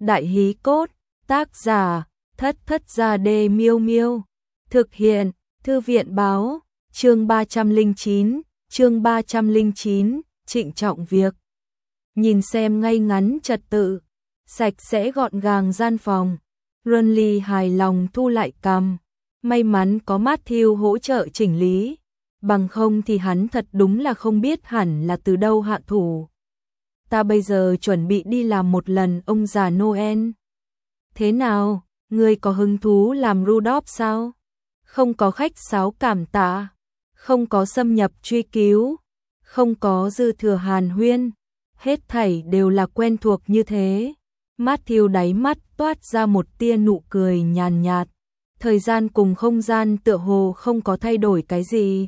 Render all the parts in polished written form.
Đại hí cốt, tác giả, Thất Thất Gia Đê Miêu Miêu. Thực hiện, Thư viện báo, chương 309, trịnh trọng việc. Nhìn xem ngay ngắn trật tự, sạch sẽ gọn gàng gian phòng, Runly hài lòng thu lại cằm. May mắn có Matthew hỗ trợ chỉnh lý, bằng không thì hắn thật đúng là không biết hẳn là từ đâu hạ thủ. Ta bây giờ chuẩn bị đi làm một lần ông già Noel. Thế nào, ngươi có hứng thú làm Rudolph sao? Không có khách sáo cảm tạ, không có xâm nhập truy cứu, không có dư thừa hàn huyên, hết thảy đều là quen thuộc như thế. Matthew đáy mắt toát ra một tia nụ cười nhàn nhạt. Thời gian cùng không gian tựa hồ không có thay đổi cái gì.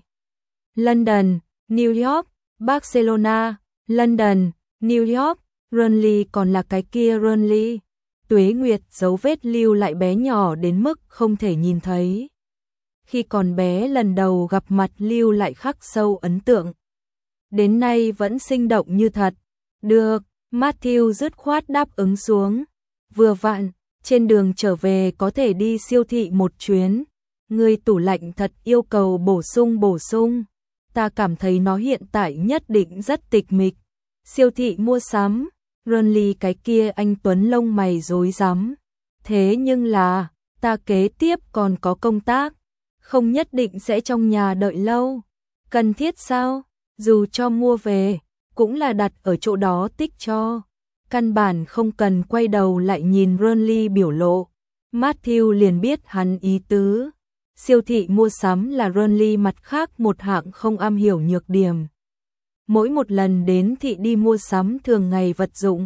London, New York, Barcelona, London, New York, Runly còn là cái kia Runly. Tuế Nguyệt dấu vết lưu lại bé nhỏ đến mức không thể nhìn thấy. Khi còn bé lần đầu gặp mặt lưu lại khắc sâu ấn tượng. Đến nay vẫn sinh động như thật. Được, Matthew dứt khoát đáp ứng xuống. Vừa vặn, trên đường trở về có thể đi siêu thị một chuyến. Người tủ lạnh thật yêu cầu bổ sung. Ta cảm thấy nó hiện tại nhất định rất tịch mịch. Siêu thị mua sắm, Runly cái kia anh Tuấn lông mày rối rắm. Thế nhưng là, ta kế tiếp còn có công tác, không nhất định sẽ trong nhà đợi lâu. Cần thiết sao? Dù cho mua về, cũng là đặt ở chỗ đó tích cho. Căn bản không cần quay đầu lại nhìn Runly biểu lộ. Matthew liền biết hắn ý tứ. Siêu thị mua sắm là Runly mặt khác một hạng không am hiểu nhược điểm. Mỗi một lần đến thị đi mua sắm thường ngày vật dụng,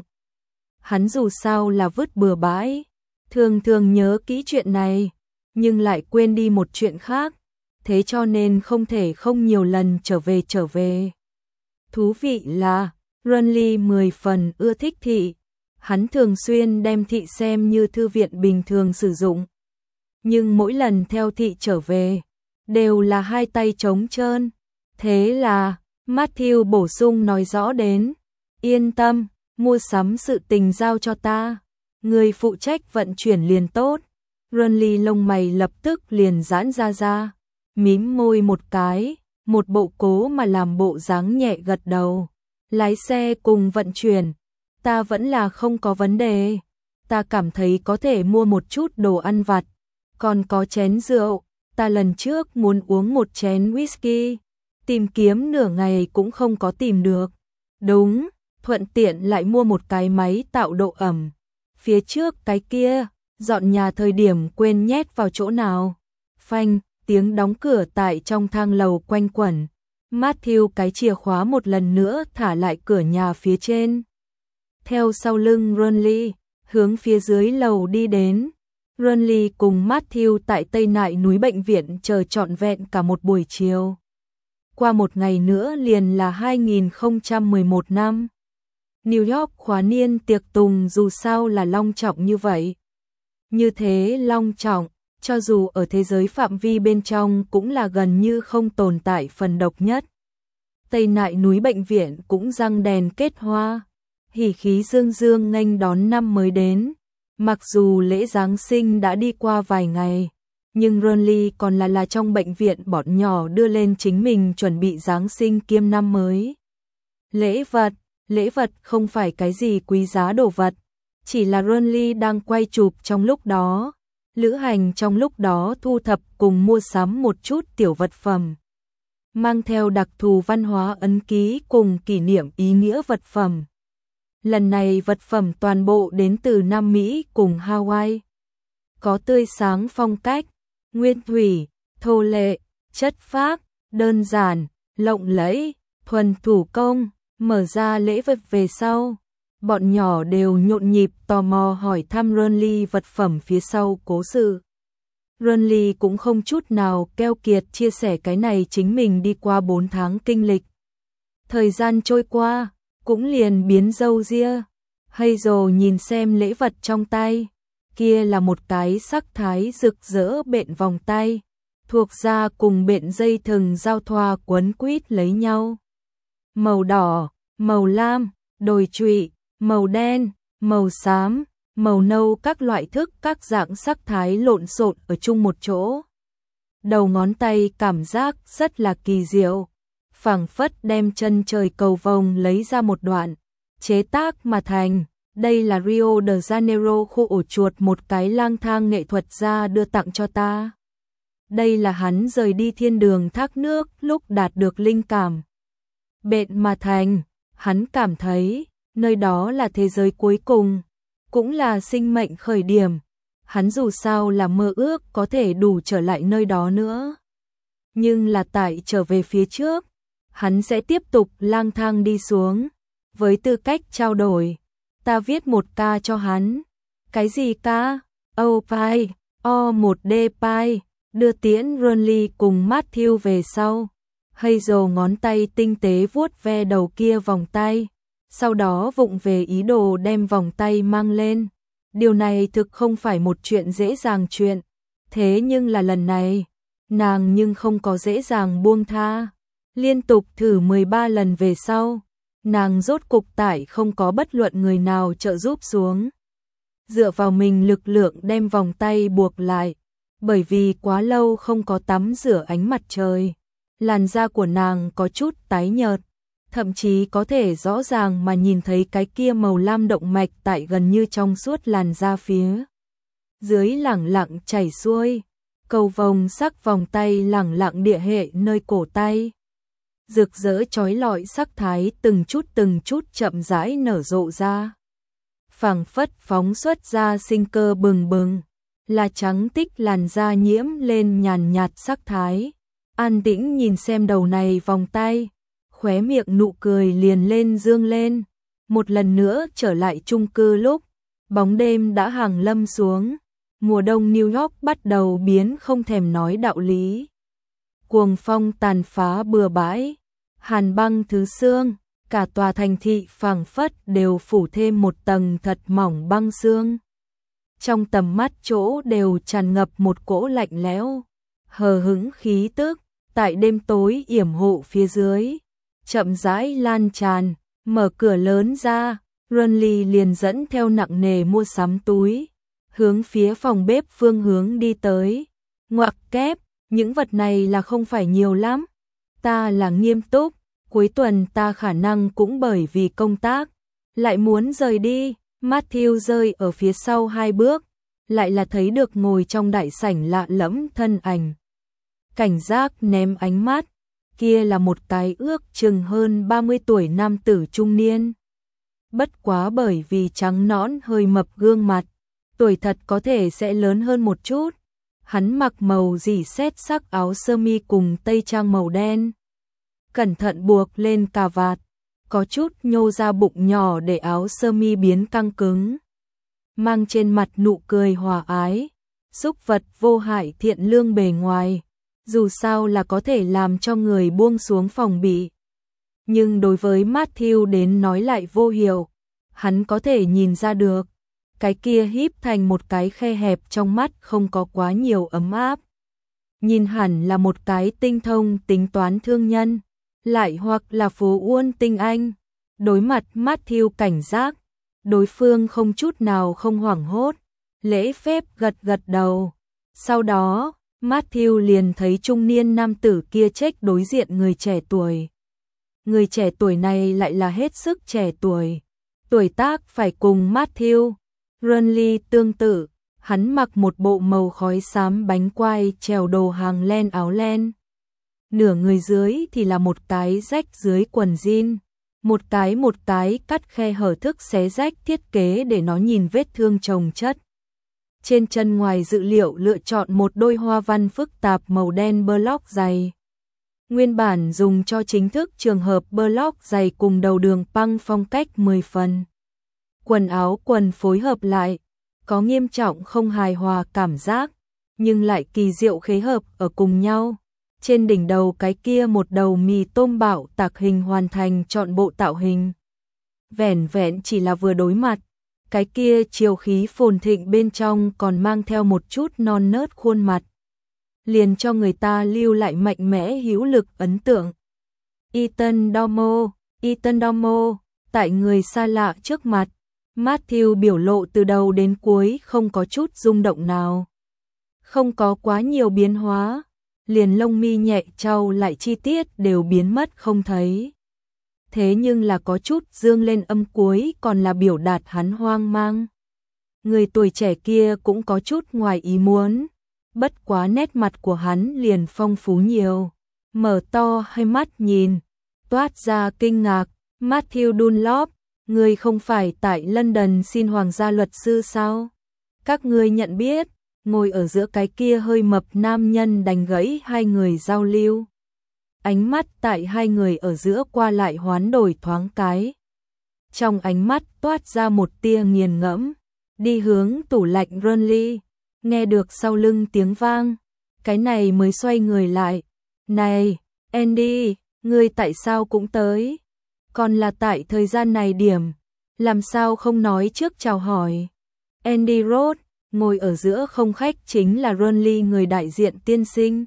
hắn dù sao là vứt bừa bãi, thường nhớ kỹ chuyện này, nhưng lại quên đi một chuyện khác, thế cho nên không thể không nhiều lần trở về. Thú vị là, Runly 10 phần ưa thích thị, hắn thường xuyên đem thị xem như thư viện bình thường sử dụng. Nhưng mỗi lần theo thị trở về, đều là hai tay trống trơn, thế là Matthew bổ sung nói rõ đến, yên tâm, mua sắm sự tình giao cho ta, người phụ trách vận chuyển liền tốt. Runly lông mày lập tức liền giãn ra, mím môi một cái, một bộ cố mà làm bộ dáng nhẹ gật đầu. Lái xe cùng vận chuyển, ta vẫn là không có vấn đề, ta cảm thấy có thể mua một chút đồ ăn vặt, còn có chén rượu, ta lần trước muốn uống một chén whisky. Tìm kiếm nửa ngày cũng không có tìm được. Đúng, thuận tiện lại mua một cái máy tạo độ ẩm. Phía trước cái kia, dọn nhà thời điểm quên nhét vào chỗ nào. Phanh, tiếng đóng cửa tại trong thang lầu quanh quẩn. Matthew cái chìa khóa một lần nữa thả lại cửa nhà phía trên. Theo sau lưng Runly, hướng phía dưới lầu đi đến. Runly cùng Matthew tại Tây Nại núi bệnh viện chờ trọn vẹn cả một buổi chiều. Qua một ngày nữa liền là 2011 năm. New York khóa niên tiệc tùng dù sao là long trọng như vậy. Như thế long trọng, cho dù ở thế giới phạm vi bên trong cũng là gần như không tồn tại phần độc nhất. Tây Nại núi bệnh viện cũng răng đèn kết hoa, hỉ khí dương dương nghênh đón năm mới đến. Mặc dù lễ Giáng sinh đã đi qua vài ngày, nhưng Runly còn là trong bệnh viện bọn nhỏ đưa lên chính mình chuẩn bị Giáng sinh kiêm năm mới. Lễ vật không phải cái gì quý giá đồ vật, chỉ là Runly đang quay chụp trong lúc đó, lữ hành trong lúc đó thu thập cùng mua sắm một chút tiểu vật phẩm. Mang theo đặc thù văn hóa ấn ký cùng kỷ niệm ý nghĩa vật phẩm. Lần này vật phẩm toàn bộ đến từ Nam Mỹ cùng Hawaii. Có tươi sáng phong cách, nguyên thủy, thô lệ, chất phác, đơn giản, lộng lẫy, thuần thủ công. Mở ra lễ vật về sau, bọn nhỏ đều nhộn nhịp tò mò hỏi thăm Runly vật phẩm phía sau cố sự. Runly cũng không chút nào keo kiệt chia sẻ cái này chính mình đi qua 4 tháng kinh lịch. Thời gian trôi qua, cũng liền biến râu ria. Hazel nhìn xem lễ vật trong tay, kia là một cái sắc thái rực rỡ bện vòng tay, thuộc da cùng bện dây thừng giao thoa quấn quýt lấy nhau. Màu đỏ, màu lam, đồi trụy, màu đen, màu xám, màu nâu các loại thức các dạng sắc thái lộn xộn ở chung một chỗ. Đầu ngón tay cảm giác rất là kỳ diệu, phảng phất đem chân trời cầu vồng lấy ra một đoạn, chế tác mà thành. Đây là Rio de Janeiro khu ổ chuột một cái lang thang nghệ thuật gia đưa tặng cho ta. Đây là hắn rời đi thiên đường thác nước lúc đạt được linh cảm. Bện mà thành, hắn cảm thấy, nơi đó là thế giới cuối cùng, cũng là sinh mệnh khởi điểm. Hắn dù sao là mơ ước có thể đủ trở lại nơi đó nữa. Nhưng là tại trở về phía trước, hắn sẽ tiếp tục lang thang đi xuống. Với tư cách trao đổi, ta viết một ca cho hắn. Cái gì ca? Oh Pai, O1D Pai, đưa tiễn Ronly cùng Matthew về sau. Hazel ngón tay tinh tế vuốt ve đầu kia vòng tay, sau đó vụng về ý đồ đem vòng tay mang lên. Điều này thực không phải một chuyện dễ dàng chuyện, thế nhưng là lần này, nàng nhưng không có dễ dàng buông tha. Liên tục thử 13 lần về sau, nàng rốt cục tại không có bất luận người nào trợ giúp xuống. Dựa vào mình lực lượng đem vòng tay buộc lại, bởi vì quá lâu không có tắm rửa ánh mặt trời. Làn da của nàng có chút tái nhợt, thậm chí có thể rõ ràng mà nhìn thấy cái kia màu lam động mạch tại gần như trong suốt làn da phía dưới lẳng lặng chảy xuôi, cầu vồng sắc vòng tay lẳng lặng địa hệ nơi cổ tay. Rực rỡ chói lọi sắc thái từng chút chậm rãi nở rộ ra. Phảng phất phóng xuất ra sinh cơ bừng bừng, là trắng tích làn da nhiễm lên nhàn nhạt sắc thái. An tĩnh nhìn xem đầu này vòng tay, khóe miệng nụ cười liền lên dương lên. Một lần nữa trở lại chung cư lúc, bóng đêm đã hàng lâm xuống, mùa đông New York bắt đầu biến không thèm nói đạo lý. Cuồng phong tàn phá bừa bãi, hàn băng thứ sương, cả tòa thành thị phảng phất đều phủ thêm một tầng thật mỏng băng sương. Trong tầm mắt chỗ đều tràn ngập một cỗ lạnh lẽo, hờ hững khí tức, tại đêm tối yểm hộ phía dưới, chậm rãi lan tràn. Mở cửa lớn ra, Ronly liền dẫn theo nặng nề mua sắm túi, hướng phía phòng bếp phương hướng đi tới. Ngoặc kép, những vật này là không phải nhiều lắm, ta là nghiêm túc, cuối tuần ta khả năng cũng bởi vì công tác, lại muốn rời đi. Matthew rơi ở phía sau 2 bước, lại là thấy được ngồi trong đại sảnh lạ lẫm thân ảnh. Cảnh giác ném ánh mắt, kia là một cái ước chừng hơn 30 tuổi nam tử trung niên. Bất quá bởi vì trắng nõn hơi mập gương mặt, tuổi thật có thể sẽ lớn hơn một chút. Hắn mặc màu rỉ sét sắc áo sơ mi cùng tây trang màu đen, cẩn thận buộc lên cà vạt, có chút nhô ra bụng nhỏ để áo sơ mi biến căng cứng. Mang trên mặt nụ cười hòa ái, xúc vật vô hại thiện lương bề ngoài, dù sao là có thể làm cho người buông xuống phòng bị. Nhưng đối với Matthew đến nói lại vô hiệu, hắn có thể nhìn ra được, cái kia híp thành một cái khe hẹp trong mắt không có quá nhiều ấm áp. Nhìn hẳn là một cái tinh thông tính toán thương nhân, lại hoặc là phú uôn tinh anh. Đối mặt Matthew cảnh giác, đối phương không chút nào không hoảng hốt, lễ phép gật gật đầu. Sau đó, Matthew liền thấy trung niên nam tử kia trách đối diện người trẻ tuổi. Người trẻ tuổi này lại là hết sức trẻ tuổi, tuổi tác phải cùng Matthew Ronly tương tự. Hắn mặc một bộ màu khói xám bánh quai trèo đồ hàng len áo len. Nửa người dưới thì là một cái rách dưới quần jean, một cái cắt khe hở thức xé rách thiết kế để nó nhìn vết thương chồng chất. Trên chân ngoài dự liệu lựa chọn một đôi hoa văn phức tạp màu đen block dày. Nguyên bản dùng cho chính thức trường hợp block dày cùng đầu đường păng phong cách 10 phần. Quần áo quần phối hợp lại, có nghiêm trọng không hài hòa cảm giác, nhưng lại kỳ diệu khế hợp ở cùng nhau. Trên đỉnh đầu cái kia một đầu mì tôm bạo tạc hình hoàn thành trọn bộ tạo hình. Vẻn vẹn chỉ là vừa đối mặt, cái kia chiều khí phồn thịnh bên trong còn mang theo một chút non nớt khuôn mặt, liền cho người ta lưu lại mạnh mẽ hữu lực ấn tượng. Ethan Domo, tại người xa lạ trước mặt, Matthew biểu lộ từ đầu đến cuối không có chút rung động nào. Không có quá nhiều biến hóa, liền lông mi nhẹ trao lại chi tiết đều biến mất không thấy. Thế nhưng là có chút dương lên âm cuối còn là biểu đạt hắn hoang mang. Người tuổi trẻ kia cũng có chút ngoài ý muốn, bất quá nét mặt của hắn liền phong phú nhiều. Mở to hai mắt nhìn, toát ra kinh ngạc. Matthew Dunlop, người không phải tại London xin hoàng gia luật sư sao? Các ngươi nhận biết. Ngồi ở giữa cái kia hơi mập nam nhân đánh gãy hai người giao lưu. Ánh mắt tại hai người ở giữa qua lại hoán đổi thoáng cái. Trong ánh mắt toát ra một tia nghiền ngẫm, đi hướng tủ lạnh Burnley, nghe được sau lưng tiếng vang, cái này mới xoay người lại. Này, Andy, ngươi tại sao cũng tới? Còn là tại thời gian này điểm, làm sao không nói trước chào hỏi? Andy Roth, ngồi ở giữa không khách chính là Burnley người đại diện tiên sinh.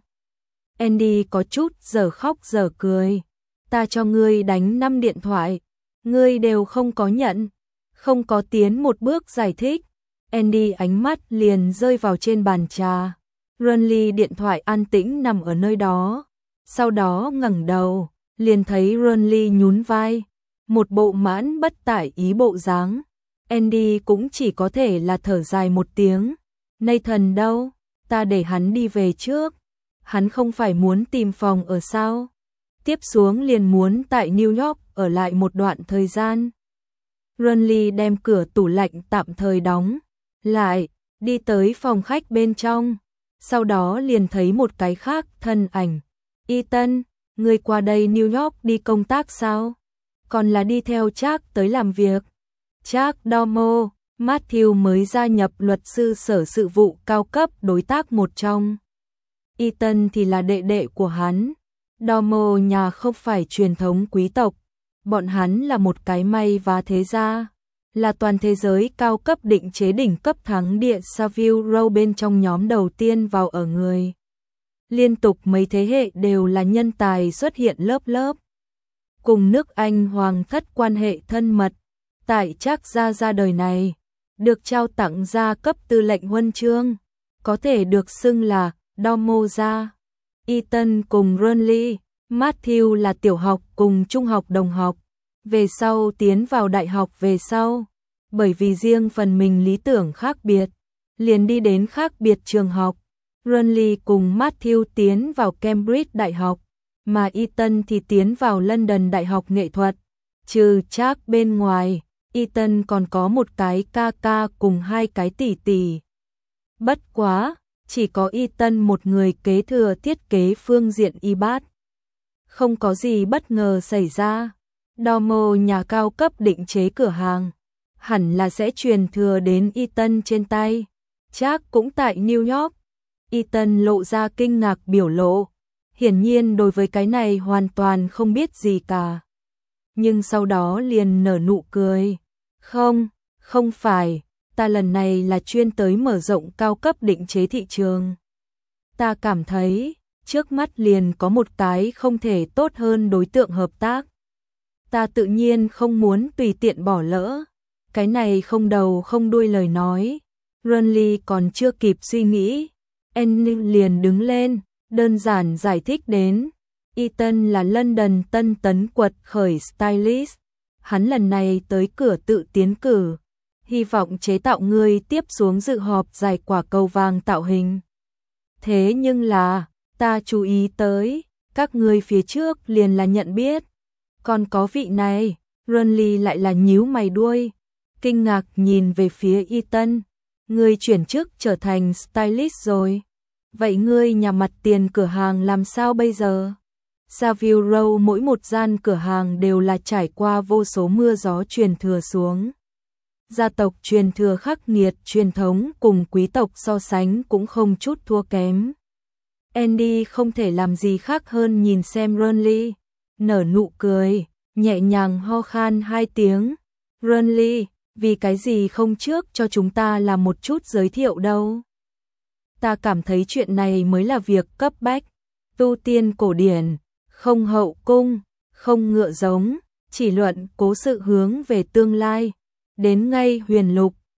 Andy có chút giờ khóc giờ cười. Ta cho ngươi đánh 5 điện thoại, ngươi đều không có nhận, không có tiến một bước giải thích. Andy ánh mắt liền rơi vào trên bàn trà. Burnley điện thoại an tĩnh nằm ở nơi đó. Sau đó ngẩng đầu, liền thấy Burnley nhún vai, một bộ mãn bất tại ý bộ dáng. Andy cũng chỉ có thể là thở dài một tiếng. Nathan đâu? Ta để hắn đi về trước. Hắn không phải muốn tìm phòng ở sao? Tiếp xuống liền muốn tại New York ở lại một đoạn thời gian. Burnley đem cửa tủ lạnh tạm thời đóng lại, đi tới phòng khách bên trong. Sau đó liền thấy một cái khác thân ảnh. Ethan, ngươi qua đây New York đi công tác sao? Còn là đi theo Jack tới làm việc? Jack Domo, Matthew mới gia nhập luật sư sở sự vụ cao cấp đối tác một trong. Ethan thì là đệ đệ của hắn. Domo nhà không phải truyền thống quý tộc, bọn hắn là một cái may và thế gia, là toàn thế giới cao cấp định chế đỉnh cấp thắng địa Savile Row bên trong nhóm đầu tiên vào ở người. Liên tục mấy thế hệ đều là nhân tài xuất hiện lớp lớp. Cùng nước Anh hoàng thất quan hệ thân mật, tại Trác gia ra đời này, được trao tặng gia cấp tư lệnh huân chương, có thể được xưng là Domo gia. Ethan cùng Burnley, Matthew là tiểu học cùng trung học đồng học, về sau tiến vào đại học về sau, bởi vì riêng phần mình lý tưởng khác biệt, liền đi đến khác biệt trường học. Burnley cùng Matthew tiến vào Cambridge Đại học, mà Ethan thì tiến vào London Đại học Nghệ thuật. Trừ Jack bên ngoài, Ethan còn có một cái ca ca cùng hai cái tỷ tỷ. Bất quá, chỉ có Ethan một người kế thừa thiết kế phương diện y bát. Không có gì bất ngờ xảy ra. Domo nhà cao cấp định chế cửa hàng, hẳn là sẽ truyền thừa đến Ethan trên tay. Jack cũng tại New York. Ethan lộ ra kinh ngạc biểu lộ. Hiển nhiên đối với cái này hoàn toàn không biết gì cả. Nhưng sau đó liền nở nụ cười. Không phải, ta lần này là chuyên tới mở rộng cao cấp định chế thị trường. Ta cảm thấy, trước mắt liền có một cái không thể tốt hơn đối tượng hợp tác. Ta tự nhiên không muốn tùy tiện bỏ lỡ. Cái này không đầu không đuôi lời nói. Burnley còn chưa kịp suy nghĩ. Annie liền đứng lên, đơn giản giải thích đến. Ethan là London tân tấn quật khởi stylist. Hắn lần này tới cửa tự tiến cử. Hy vọng chế tạo người tiếp xuống dự họp giải quả cầu vàng tạo hình. Thế nhưng là, ta chú ý tới, các người phía trước liền là nhận biết. Còn có vị này, Burnley lại là nhíu mày đuôi. Kinh ngạc nhìn về phía Ethan. Ngươi chuyển chức trở thành stylist rồi. Vậy ngươi nhà mặt tiền cửa hàng làm sao bây giờ? Savile Row mỗi một gian cửa hàng đều là trải qua vô số mưa gió truyền thừa xuống. Gia tộc truyền thừa khắc nghiệt truyền thống cùng quý tộc so sánh cũng không chút thua kém. Andy không thể làm gì khác hơn nhìn xem Burnley, nở nụ cười, nhẹ nhàng ho khan 2 tiếng. Burnley, vì cái gì không trước cho chúng ta làm một chút giới thiệu đâu? Ta cảm thấy chuyện này mới là việc cấp bách. Tu tiên cổ điển, không hậu cung, không ngựa giống, chỉ luận cố sự hướng về tương lai. đến ngay huyền lục,